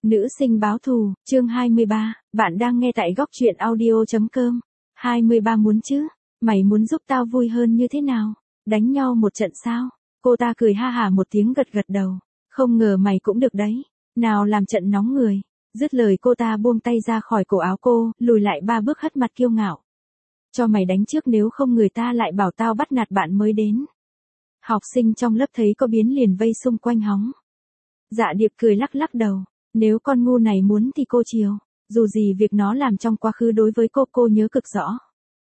Nữ sinh báo thù, chương 23, bạn đang nghe tại góc truyện audio.com. 23 muốn chứ, mày muốn giúp tao vui hơn như thế nào? Đánh nhau một trận sao? Cô ta cười ha hả một tiếng gật gật đầu. Không ngờ mày cũng được đấy. Nào làm trận nóng người. Dứt lời cô ta buông tay ra khỏi cổ áo cô, lùi lại 3 bước hất mặt kiêu ngạo. Cho mày đánh trước nếu không người ta lại bảo tao bắt nạt bạn mới đến. Học sinh trong lớp thấy có biến liền vây xung quanh hóng. Dạ Điệp cười lắc lắc đầu. Nếu con ngu này muốn thì cô chiều. Dù gì việc nó làm trong quá khứ đối với cô nhớ cực rõ.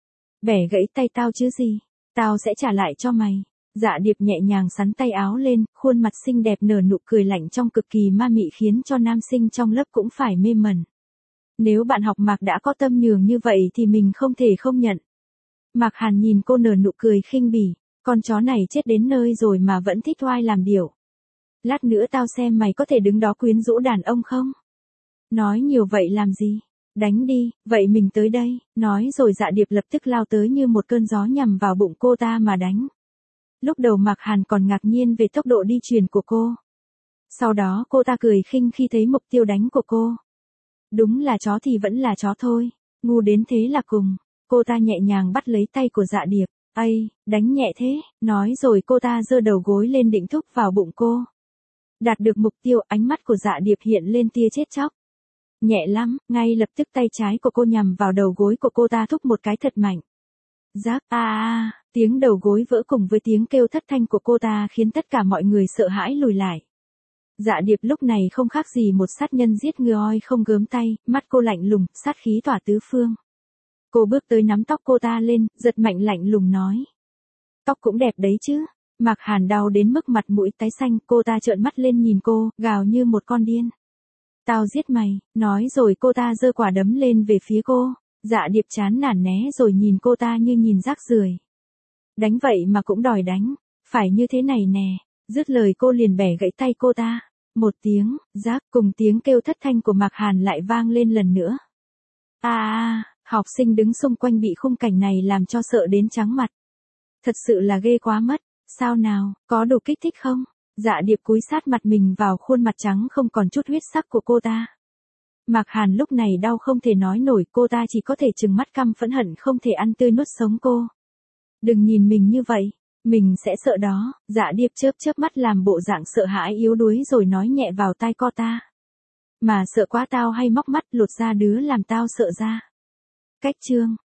Bẻ gãy tay tao chứ gì. Tao sẽ trả lại cho mày. Dạ Điệp nhẹ nhàng xắn tay áo lên, khuôn mặt xinh đẹp nở nụ cười lạnh trong cực kỳ ma mị khiến cho nam sinh trong lớp cũng phải mê mẩn. Nếu bạn học Mạc đã có tâm nhường như vậy thì mình không thể không nhận. Mạc Hàn nhìn cô nở nụ cười khinh bỉ. Con chó này chết đến nơi rồi mà vẫn thích oai làm điệu. Lát nữa tao xem mày có thể đứng đó quyến rũ đàn ông không? Nói nhiều vậy làm gì? Đánh đi, vậy mình tới đây. Nói rồi Dạ Điệp lập tức lao tới như một cơn gió nhằm vào bụng cô ta mà đánh. Lúc đầu Mạc Hàn còn ngạc nhiên về tốc độ đi chuyền của cô. Sau đó cô ta cười khinh khi thấy mục tiêu đánh của cô. Đúng là chó thì vẫn là chó thôi. Ngu đến thế là cùng. Cô ta nhẹ nhàng bắt lấy tay của Dạ Điệp. Ây, đánh nhẹ thế. Nói rồi cô ta giơ đầu gối lên định thúc vào bụng cô. Đạt được mục tiêu, ánh mắt của Dạ Điệp hiện lên tia chết chóc. Nhẹ lắm, ngay lập tức tay trái của cô nhằm vào đầu gối của cô ta thúc một cái thật mạnh. Rác tiếng đầu gối vỡ cùng với tiếng kêu thất thanh của cô ta khiến tất cả mọi người sợ hãi lùi lại. Dạ Điệp lúc này không khác gì một sát nhân giết người oi không gớm tay, mắt cô lạnh lùng, sát khí tỏa tứ phương. Cô bước tới nắm tóc cô ta lên, giật mạnh lạnh lùng nói. Tóc cũng đẹp đấy chứ. Mạc Hàn đau đến mức mặt mũi tái xanh, cô ta trợn mắt lên nhìn cô, gào như một con điên. Tao giết mày, nói rồi cô ta giơ quả đấm lên về phía cô. Dạ Điệp chán nản né rồi nhìn cô ta như nhìn rác rưởi. Đánh vậy mà cũng đòi đánh, phải như thế này nè. Dứt lời cô liền bẻ gãy tay cô ta. Một tiếng, rác cùng tiếng kêu thất thanh của Mạc Hàn lại vang lên lần nữa. Học sinh đứng xung quanh bị khung cảnh này làm cho sợ đến trắng mặt. Thật sự là ghê quá mất. Sao nào, có đủ kích thích không? Dạ Điệp cúi sát mặt mình vào khuôn mặt trắng không còn chút huyết sắc của cô ta. Mạc Hàn lúc này đau không thể nói nổi, cô ta chỉ có thể trừng mắt căm phẫn hận không thể ăn tươi nuốt sống cô. Đừng nhìn mình như vậy, mình sẽ sợ đó. Dạ Điệp chớp chớp mắt làm bộ dạng sợ hãi yếu đuối rồi nói nhẹ vào tai cô ta. Mà sợ quá tao hay móc mắt lột ra đứa làm tao sợ ra. Cách chương